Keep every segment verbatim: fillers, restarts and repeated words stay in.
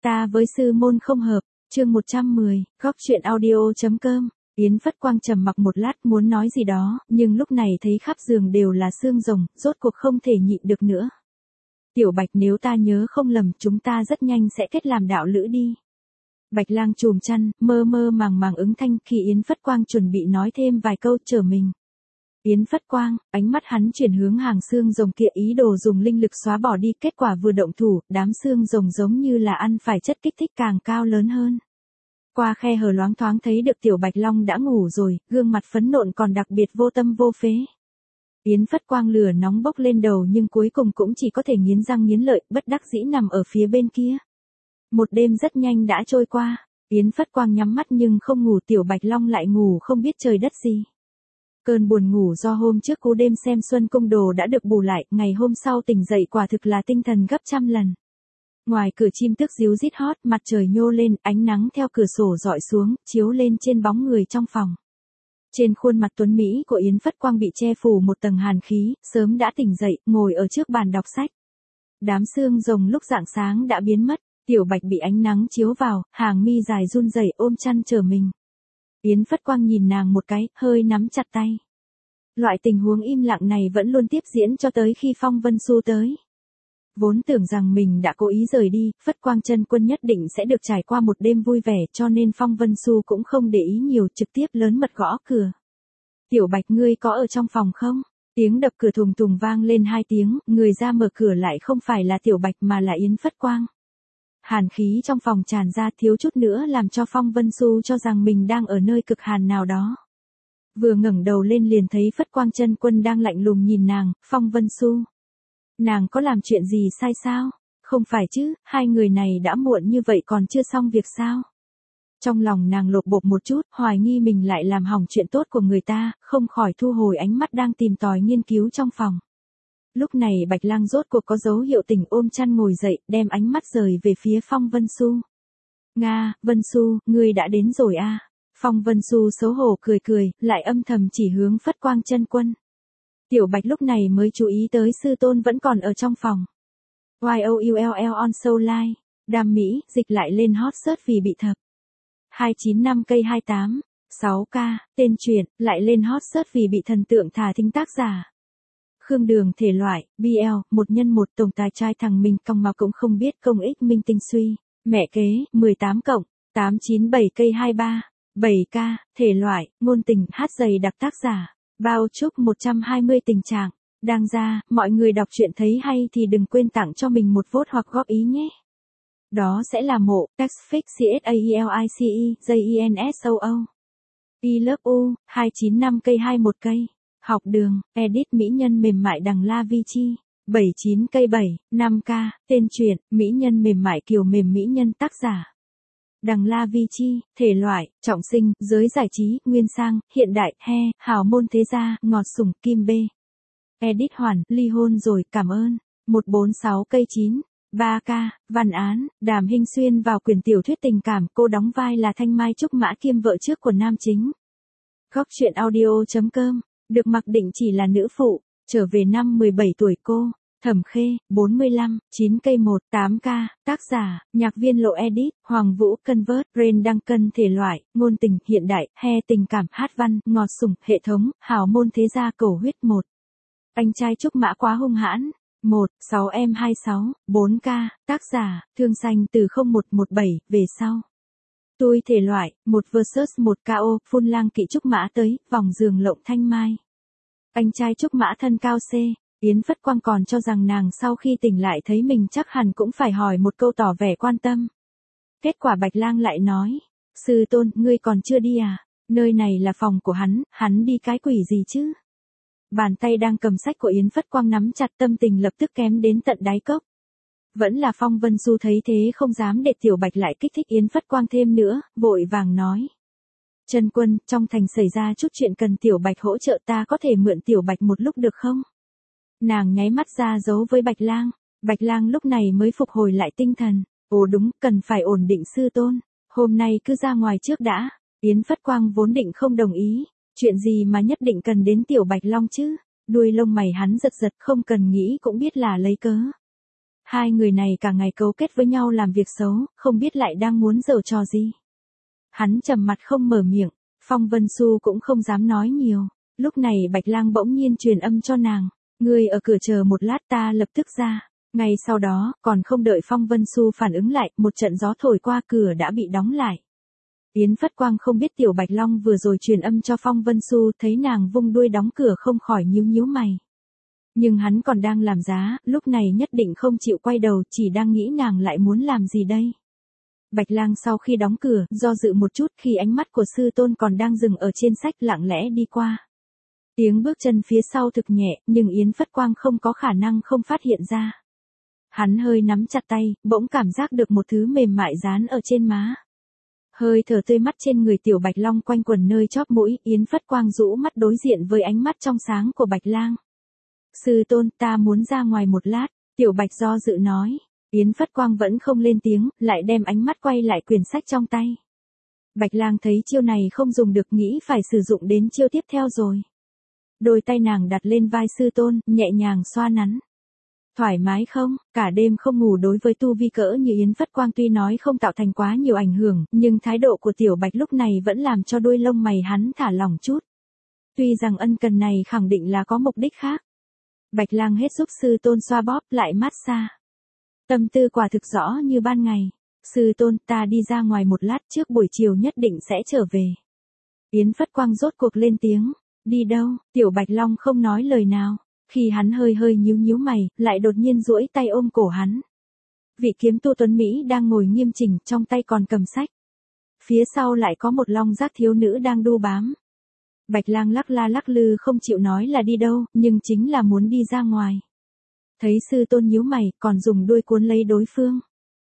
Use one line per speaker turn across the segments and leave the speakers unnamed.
Ta với sư môn không hợp, chương một trăm mười, góc truyện audio.com. Yến Phất Quang trầm mặc một lát muốn nói gì đó, nhưng lúc này thấy khắp giường đều là xương rồng, rốt cuộc không thể nhịn được nữa. Tiểu Bạch, nếu ta nhớ không lầm, chúng ta rất nhanh sẽ kết làm đạo lữ đi. Bạch Lang chùm chăn, mơ mơ màng màng ứng thanh khi Yến Phất Quang chuẩn bị nói thêm vài câu trở mình. Yến Phất Quang, ánh mắt hắn chuyển hướng hàng xương rồng kia, ý đồ dùng linh lực xóa bỏ đi, kết quả vừa động thủ, đám xương rồng giống như là ăn phải chất kích thích càng cao lớn hơn. Qua khe hở loáng thoáng thấy được Tiểu Bạch Long đã ngủ rồi, gương mặt phấn nộn còn đặc biệt vô tâm vô phế. Yến Phất Quang lửa nóng bốc lên đầu nhưng cuối cùng cũng chỉ có thể nghiến răng nghiến lợi, bất đắc dĩ nằm ở phía bên kia. Một đêm rất nhanh đã trôi qua, Yến Phất Quang nhắm mắt nhưng không ngủ, Tiểu Bạch Long lại ngủ không biết trời đất gì. Cơn buồn ngủ do hôm trước cú đêm xem Xuân Cung Đồ đã được bù lại, ngày hôm sau tỉnh dậy quả thực là tinh thần gấp trăm lần. Ngoài cửa chim tước ríu rít hót, mặt trời nhô lên, ánh nắng theo cửa sổ rọi xuống, chiếu lên trên bóng người trong phòng. Trên khuôn mặt tuấn mỹ của Yến Phất Quang bị che phủ một tầng hàn khí, sớm đã tỉnh dậy, ngồi ở trước bàn đọc sách. Đám xương rồng lúc rạng sáng đã biến mất, Tiểu Bạch bị ánh nắng chiếu vào, hàng mi dài run rẩy ôm chăn chờ mình. Yến Phất Quang nhìn nàng một cái, hơi nắm chặt tay. Loại tình huống im lặng này vẫn luôn tiếp diễn cho tới khi Phong Vân Xu tới. Vốn tưởng rằng mình đã cố ý rời đi, Phất Quang chân quân nhất định sẽ được trải qua một đêm vui vẻ, cho nên Phong Vân Xu cũng không để ý nhiều, trực tiếp lớn mật gõ cửa. Tiểu Bạch, ngươi có ở trong phòng không? Tiếng đập cửa thùng thùng vang lên hai tiếng, người ra mở cửa lại không phải là Tiểu Bạch mà là Yến Phất Quang. Hàn khí trong phòng tràn ra, thiếu chút nữa làm cho Phong Vân Xu cho rằng mình đang ở nơi cực hàn nào đó. Vừa ngẩng đầu lên liền thấy Phất Quang chân quân đang lạnh lùng nhìn nàng. Phong Vân Xu, nàng có làm chuyện gì sai sao? Không phải chứ, hai người này đã muộn như vậy còn chưa xong việc sao? Trong lòng nàng lột bột một chút, hoài nghi mình lại làm hỏng chuyện tốt của người ta, không khỏi thu hồi ánh mắt đang tìm tòi nghiên cứu trong phòng. Lúc này Bạch Lang rốt cuộc có dấu hiệu tỉnh, ôm chăn ngồi dậy, đem ánh mắt rời về phía Phong Vân Xu. Nga, Vân Xu, ngươi đã đến rồi à? Phong Vân Xu xấu hổ cười cười, lại âm thầm chỉ hướng Phất Quang chân quân. Tiểu Bạch lúc này mới chú ý tới sư tôn vẫn còn ở trong phòng. Y O U L L on Soul Line, Đam Mỹ, dịch lại lên hot search vì bị thập. hai chín năm cây hai tám, sáu k, tên truyện, lại lên hot search vì bị thần tượng thả thính tác giả. Khương Đường, thể loại, B L, một nhân một, tổng tài trai thằng mình cong mà cũng không biết công ích minh tinh suy. Mẹ kế, mười tám cộng, tám chín bảy cây hai ba, bảy k, thể loại, ngôn tình, hát dày đặc tác giả. Bao chúc một trăm hai mươi tình trạng. Đang ra, mọi người đọc truyện thấy hay thì đừng quên tặng cho mình một vote hoặc góp ý nhé. Đó sẽ là mộ, Textfix C S A E L I C E, J E N S O O. I love U, hai chín năm cây hai một cây. Học đường, edit mỹ nhân mềm mại Đằng La Vi Chi. bảy chín cây bảy, năm k, tên truyện, mỹ nhân mềm mại kiều mềm mỹ nhân tác giả. Đằng La Vi Chi, thể loại, trọng sinh, giới giải trí, nguyên sang, hiện đại, he, hào môn thế gia, ngọt sủng, kim bê. Edit Hoàn, ly hôn rồi, cảm ơn. một bốn sáu cây chín, ba k, văn án, Đàm Hinh Xuyên vào quyển tiểu thuyết tình cảm, cô đóng vai là Thanh Mai Trúc Mã kiêm vợ trước của nam chính. Góc truyện audio.com, được mặc định chỉ là nữ phụ, trở về năm mười bảy tuổi cô. Thẩm Khê, bốn mươi lăm, chín cây một, tám k, tác giả, nhạc viên Lộ Edit, Hoàng Vũ, Convert, Rain Duncan, thể loại, ngôn tình, hiện đại, he, tình cảm, hát văn, ngọt sủng, hệ thống, hào môn thế gia, cầu huyết một. Anh trai Trúc Mã quá hung hãn. một, sáu em hai sáu, bốn k, tác giả, Thương Xanh từ không một một bảy, về sau. Tôi thể loại, một versus một K O, phun lang kỵ Trúc Mã tới, vòng giường lộng thanh mai. Anh trai Trúc Mã thân cao C. Yến Phất Quang còn cho rằng nàng sau khi tỉnh lại thấy mình chắc hẳn cũng phải hỏi một câu tỏ vẻ quan tâm. Kết quả Bạch Lang lại nói, sư tôn, ngươi còn chưa đi à? Nơi này là phòng của hắn, hắn đi cái quỷ gì chứ? Bàn tay đang cầm sách của Yến Phất Quang nắm chặt, tâm tình lập tức kém đến tận đáy cốc. Vẫn là Phong Vân Du thấy thế không dám để Tiểu Bạch lại kích thích Yến Phất Quang thêm nữa, vội vàng nói. Chân quân, trong thành xảy ra chút chuyện cần Tiểu Bạch hỗ trợ, ta có thể mượn Tiểu Bạch một lúc được không? Nàng nháy mắt ra dấu với Bạch Lang. Bạch Lang lúc này mới phục hồi lại tinh thần. Ồ đúng, cần phải ổn định sư tôn. Hôm nay cứ ra ngoài trước đã. Yến Phất Quang vốn định không đồng ý. Chuyện gì mà nhất định cần đến Tiểu Bạch Long chứ? Đuôi lông mày hắn giật giật, không cần nghĩ cũng biết là lấy cớ. Hai người này cả ngày cấu kết với nhau làm việc xấu, không biết lại đang muốn giở trò gì. Hắn trầm mặt không mở miệng, Phong Vân Xu cũng không dám nói nhiều. Lúc này Bạch Lang bỗng nhiên truyền âm cho nàng, ngươi ở cửa chờ một lát ta lập tức ra. Ngay sau đó, còn không đợi Phong Vân Xu phản ứng lại, một trận gió thổi qua cửa đã bị đóng lại. Yến Phất Quang không biết Tiểu Bạch Long vừa rồi truyền âm cho Phong Vân Xu, thấy nàng vung đuôi đóng cửa không khỏi nhíu nhíu mày. Nhưng hắn còn đang làm giá, lúc này nhất định không chịu quay đầu, chỉ đang nghĩ nàng lại muốn làm gì đây. Bạch Lang sau khi đóng cửa, do dự một chút khi ánh mắt của sư tôn còn đang dừng ở trên sách lặng lẽ đi qua. Tiếng bước chân phía sau thực nhẹ, nhưng Yến Phất Quang không có khả năng không phát hiện ra. Hắn hơi nắm chặt tay, bỗng cảm giác được một thứ mềm mại dán ở trên má. Hơi thở tươi mắt trên người Tiểu Bạch Long quanh quẩn nơi chóp mũi, Yến Phất Quang rũ mắt đối diện với ánh mắt trong sáng của Bạch Lang. Sư tôn, ta muốn ra ngoài một lát, Tiểu Bạch do dự nói. Yến Phất Quang vẫn không lên tiếng, lại đem ánh mắt quay lại quyển sách trong tay. Bạch Lang thấy chiêu này không dùng được, nghĩ phải sử dụng đến chiêu tiếp theo rồi. Đôi tay nàng đặt lên vai sư tôn, nhẹ nhàng xoa nắn. Thoải mái không? Cả đêm không ngủ đối với tu vi cỡ như Yến Phất Quang tuy nói không tạo thành quá nhiều ảnh hưởng, nhưng thái độ của Tiểu Bạch lúc này vẫn làm cho đuôi lông mày hắn thả lỏng chút. Tuy rằng ân cần này khẳng định là có mục đích khác. Bạch Lang hết giúp sư tôn xoa bóp lại massage. Tâm tư quả thực rõ như ban ngày. Sư tôn, ta đi ra ngoài một lát, trước buổi chiều nhất định sẽ trở về. Yến Phất Quang rốt cuộc lên tiếng. Đi đâu? Tiểu Bạch Long không nói lời nào. Khi hắn hơi hơi nhíu nhíu mày, lại đột nhiên duỗi tay ôm cổ hắn. Vị kiếm tu tuấn Mỹ đang ngồi nghiêm chỉnh, trong tay còn cầm sách. Phía sau lại có một long giác thiếu nữ đang đu bám. Bạch Lang lắc la lắc lư không chịu nói là đi đâu, nhưng chính là muốn đi ra ngoài. Thấy sư tôn nhíu mày, còn dùng đuôi cuốn lấy đối phương.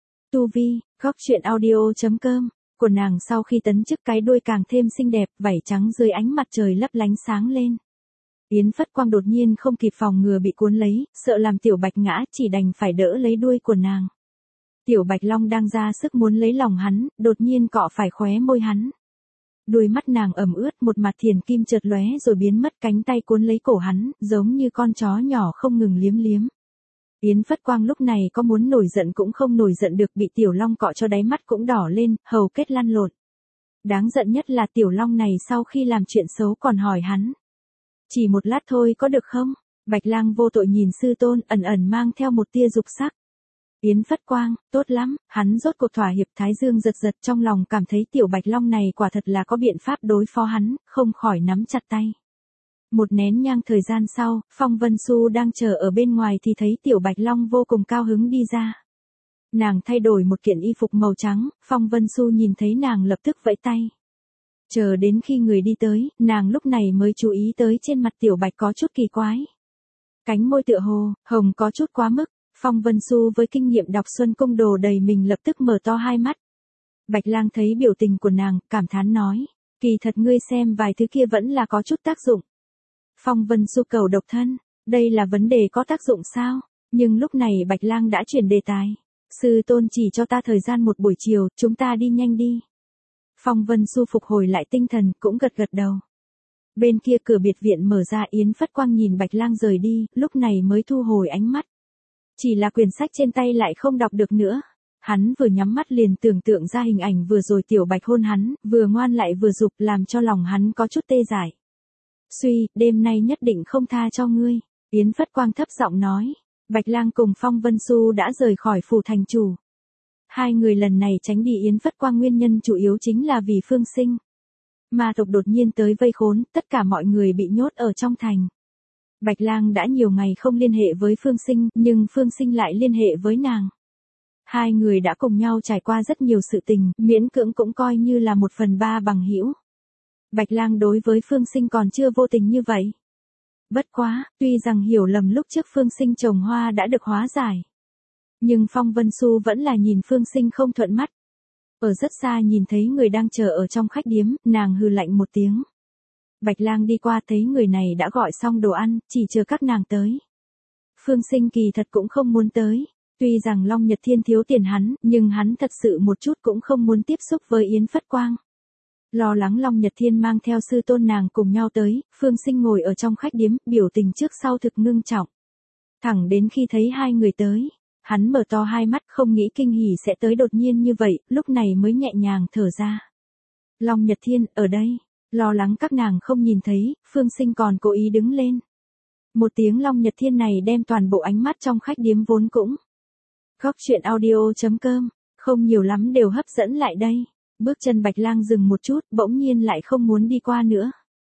Tu vi, góc truyện audio chấm com, của nàng sau khi tấn chức cái đuôi càng thêm xinh đẹp, vảy trắng dưới ánh mặt trời lấp lánh sáng lên. Yến Phất Quang đột nhiên không kịp phòng ngừa bị cuốn lấy, sợ làm Tiểu Bạch ngã, chỉ đành phải đỡ lấy đuôi của nàng. Tiểu Bạch Long đang ra sức muốn lấy lòng hắn, đột nhiên cọ phải khóe môi hắn. Đuôi mắt nàng ẩm ướt, một mặt thiền kim chợt lóe rồi biến mất, cánh tay cuốn lấy cổ hắn, giống như con chó nhỏ không ngừng liếm liếm. Yến Phất Quang lúc này có muốn nổi giận cũng không nổi giận được, bị Tiểu Long cọ cho đáy mắt cũng đỏ lên, hầu kết lăn lộn. Đáng giận nhất là Tiểu Long này sau khi làm chuyện xấu còn hỏi hắn. Chỉ một lát thôi có được không? Bạch Lang vô tội nhìn sư tôn, ẩn ẩn mang theo một tia dục sắc. Yến Phất Quang, tốt lắm, hắn rốt cuộc thỏa hiệp, thái dương giật giật trong lòng cảm thấy Tiểu Bạch Long này quả thật là có biện pháp đối phó hắn, không khỏi nắm chặt tay. Một nén nhang thời gian sau, Phong Vân Xu đang chờ ở bên ngoài thì thấy Tiểu Bạch Long vô cùng cao hứng đi ra. Nàng thay đổi một kiện y phục màu trắng, Phong Vân Xu nhìn thấy nàng lập tức vẫy tay. Chờ đến khi người đi tới, nàng lúc này mới chú ý tới trên mặt Tiểu Bạch có chút kỳ quái. Cánh môi tựa hồ, hồng có chút quá mức. Phong Vân Xu với kinh nghiệm đọc Xuân Cung Đồ đầy mình lập tức mở to hai mắt. Bạch Lang thấy biểu tình của nàng, cảm thán nói. Kỳ thật ngươi xem vài thứ kia vẫn là có chút tác dụng. Phong Vân Xu cầu độc thân, đây là vấn đề có tác dụng sao? Nhưng lúc này Bạch Lang đã chuyển đề tài. Sư tôn chỉ cho ta thời gian một buổi chiều, chúng ta đi nhanh đi. Phong Vân Xu phục hồi lại tinh thần, cũng gật gật đầu. Bên kia cửa biệt viện mở ra, Yến Phất Quang nhìn Bạch Lang rời đi, lúc này mới thu hồi ánh mắt. Chỉ là quyển sách trên tay lại không đọc được nữa. Hắn vừa nhắm mắt liền tưởng tượng ra hình ảnh vừa rồi Tiểu Bạch hôn hắn, vừa ngoan lại vừa dục, làm cho lòng hắn có chút tê dại. Suy, đêm nay nhất định không tha cho ngươi. Yến Phất Quang thấp giọng nói. Bạch Lang cùng Phong Vân Xu đã rời khỏi phủ thành chủ. Hai người lần này tránh đi Yến Phất Quang nguyên nhân chủ yếu chính là vì Phương Sinh. Ma tộc đột nhiên tới vây khốn, tất cả mọi người bị nhốt ở trong thành. Bạch Lang đã nhiều ngày không liên hệ với Phương Sinh, nhưng Phương Sinh lại liên hệ với nàng. Hai người đã cùng nhau trải qua rất nhiều sự tình, miễn cưỡng cũng coi như là một phần ba bằng hữu. Bạch Lang đối với Phương Sinh còn chưa vô tình như vậy. Bất quá, tuy rằng hiểu lầm lúc trước Phương Sinh trồng hoa đã được hóa giải. Nhưng Phong Vân Xu vẫn là nhìn Phương Sinh không thuận mắt. Ở rất xa nhìn thấy người đang chờ ở trong khách điếm, nàng hừ lạnh một tiếng. Bạch Lang đi qua thấy người này đã gọi xong đồ ăn, chỉ chờ các nàng tới. Phương Sinh kỳ thật cũng không muốn tới. Tuy rằng Long Nhật Thiên thiếu tiền hắn, nhưng hắn thật sự một chút cũng không muốn tiếp xúc với Yến Phất Quang. Lo lắng Long Nhật Thiên mang theo sư tôn nàng cùng nhau tới, Phương Sinh ngồi ở trong khách điếm, biểu tình trước sau thực ngưng trọng. Thẳng đến khi thấy hai người tới, Hắn mở to hai mắt không nghĩ kinh hỉ sẽ tới đột nhiên như vậy, lúc này mới nhẹ nhàng thở ra. Long Nhật Thiên, ở đây. Lo lắng các nàng không nhìn thấy, Phương Sinh còn cố ý đứng lên. Một tiếng Long Nhật Thiên này đem toàn bộ ánh mắt trong khách điếm vốn cũng. Góc chuyện audio.com, không nhiều lắm đều hấp dẫn lại đây. Bước chân Bạch Lang dừng một chút, bỗng nhiên lại không muốn đi qua nữa.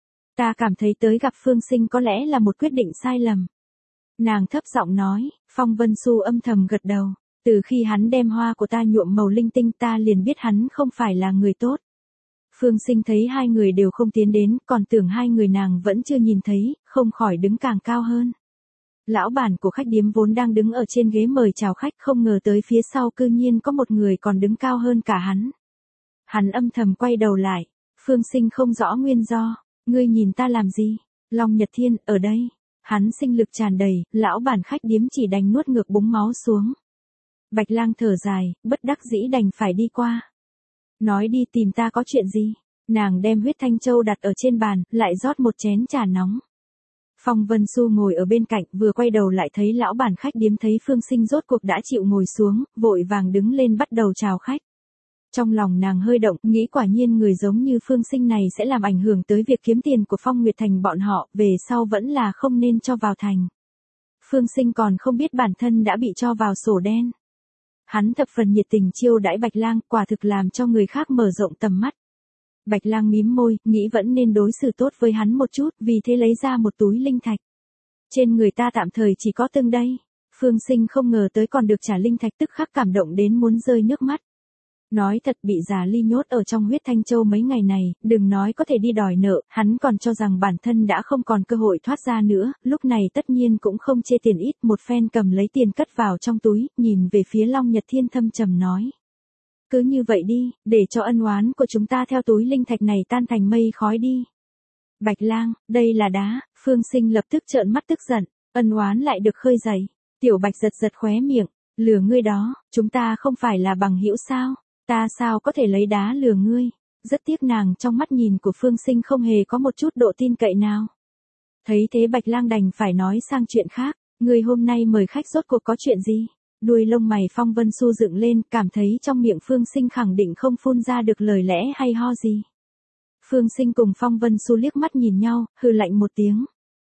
Ta cảm thấy tới gặp Phương Sinh có lẽ là một quyết định sai lầm. Nàng thấp giọng nói, Phong Vân Xu âm thầm gật đầu. Từ khi hắn đem hoa của ta nhuộm màu linh tinh ta liền biết hắn không phải là người tốt. Phương Sinh thấy hai người đều không tiến đến, còn tưởng hai người nàng vẫn chưa nhìn thấy, không khỏi đứng càng cao hơn. Lão bản của khách điếm vốn đang đứng ở trên ghế mời chào khách không ngờ tới phía sau cư nhiên có một người còn đứng cao hơn cả hắn. Hắn âm thầm quay đầu lại, Phương Sinh không rõ nguyên do, ngươi nhìn ta làm gì? Long Nhật Thiên, ở đây. Hắn sinh lực tràn đầy, lão bản khách điếm chỉ đành nuốt ngược búng máu xuống. Bạch Lang thở dài, bất đắc dĩ đành phải đi qua. Nói đi tìm ta có chuyện gì? Nàng đem huyết thanh châu đặt ở trên bàn, lại rót một chén trà nóng. Phong Vân Xu ngồi ở bên cạnh, vừa quay đầu lại thấy lão bản khách điếm thấy Phương Sinh rốt cuộc đã chịu ngồi xuống, vội vàng đứng lên bắt đầu chào khách. Trong lòng nàng hơi động, nghĩ quả nhiên người giống như Phương Sinh này sẽ làm ảnh hưởng tới việc kiếm tiền của Phong Nguyệt Thành bọn họ, về sau vẫn là không nên cho vào thành. Phương Sinh còn không biết bản thân đã bị cho vào sổ đen. Hắn thập phần nhiệt tình chiêu đãi Bạch Lang, quả thực làm cho người khác mở rộng tầm mắt. Bạch Lang mím môi, nghĩ vẫn nên đối xử tốt với hắn một chút, vì thế lấy ra một túi linh thạch. Trên người ta tạm thời chỉ có từng đây. Phương Sinh không ngờ tới còn được trả linh thạch, tức khắc cảm động đến muốn rơi nước mắt. Nói thật, bị già Ly nhốt ở trong huyết thanh châu mấy ngày này, đừng nói có thể đi đòi nợ, hắn còn cho rằng bản thân đã không còn cơ hội thoát ra nữa, lúc này tất nhiên cũng không chê tiền ít, một phen cầm lấy tiền cất vào trong túi, nhìn về phía Long Nhật Thiên thâm trầm nói. Cứ như vậy đi, để cho ân oán của chúng ta theo túi linh thạch này tan thành mây khói đi. Bạch Lang, đây là đá. Phương Sinh lập tức trợn mắt tức giận, ân oán lại được khơi dậy. Tiểu Bạch giật giật khóe miệng, lừa ngươi đó, chúng ta không phải là bằng hữu sao? Ta sao có thể lấy đá lừa ngươi? Rất tiếc nàng trong mắt nhìn của Phương Sinh không hề có một chút độ tin cậy nào. Thấy thế Bạch Lang đành phải nói sang chuyện khác, ngươi hôm nay mời khách rốt cuộc có chuyện gì? Đuôi lông mày Phong Vân Xu dựng lên, cảm thấy trong miệng Phương Sinh khẳng định không phun ra được lời lẽ hay ho gì. Phương Sinh cùng Phong Vân Xu liếc mắt nhìn nhau, hừ lạnh một tiếng.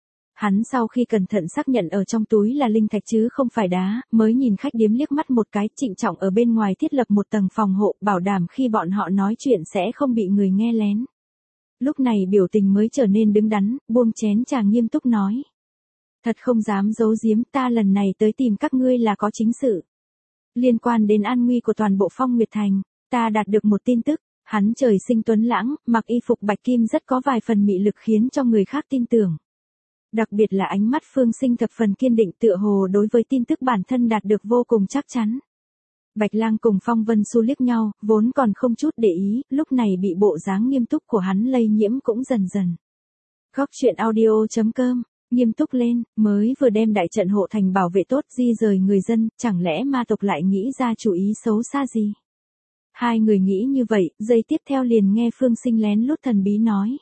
Hắn sau khi cẩn thận xác nhận ở trong túi là linh thạch chứ không phải đá, mới nhìn khách điếm liếc mắt một cái, trịnh trọng ở bên ngoài thiết lập một tầng phòng hộ, bảo đảm khi bọn họ nói chuyện sẽ không bị người nghe lén. Lúc này biểu tình mới trở nên đứng đắn, buông chén trà nghiêm túc nói. Thật không dám giấu giếm, ta lần này tới tìm các ngươi là có chính sự. Liên quan đến an nguy của toàn bộ Phong Nguyệt Thành, ta đạt được một tin tức, hắn trời sinh tuấn lãng, mặc y phục bạch kim rất có vài phần mị lực khiến cho người khác tin tưởng. Đặc biệt là ánh mắt Phương Sinh thập phần kiên định, tựa hồ đối với tin tức bản thân đạt được vô cùng chắc chắn. Bạch Lang cùng Phong Vân Xu liếc nhau, vốn còn không chút để ý, lúc này bị bộ dáng nghiêm túc của hắn lây nhiễm cũng dần dần. Góc chuyện audio.com, nghiêm túc lên, mới vừa đem đại trận hộ thành bảo vệ tốt di rời người dân, chẳng lẽ ma tộc lại nghĩ ra chủ ý xấu xa gì? Hai người nghĩ như vậy, giây tiếp theo liền nghe Phương Sinh lén lút thần bí nói.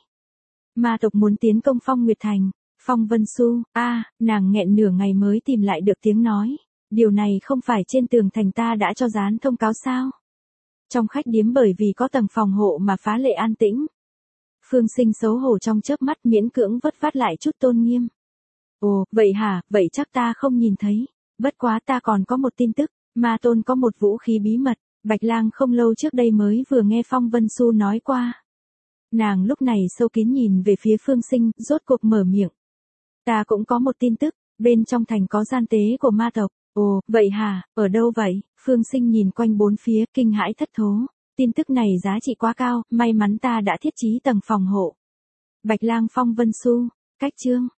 Ma tộc muốn tiến công Phong Nguyệt Thành. Phong Vân Xu, a, à, nàng nghẹn nửa ngày mới tìm lại được tiếng nói. Điều này không phải trên tường thành ta đã cho dán thông cáo sao? Trong khách điếm bởi vì có tầng phòng hộ mà phá lệ an tĩnh. Phương Sinh xấu hổ trong chớp mắt miễn cưỡng vất vát lại chút tôn nghiêm. Ồ, vậy hả, vậy chắc ta không nhìn thấy. Bất quá ta còn có một tin tức, Ma Tôn có một vũ khí bí mật, Bạch Lang không lâu trước đây mới vừa nghe Phong Vân Xu nói qua. Nàng lúc này sâu kín nhìn về phía Phương Sinh, rốt cuộc mở miệng. Ta cũng có một tin tức, bên trong thành có gian tế của ma tộc. Ồ, vậy hả, ở đâu vậy? Phương Sinh nhìn quanh bốn phía, kinh hãi thất thố. Tin tức này giá trị quá cao, may mắn ta đã thiết trí tầng phòng hộ. Bạch Lang Phong Vân Xu, cách chương.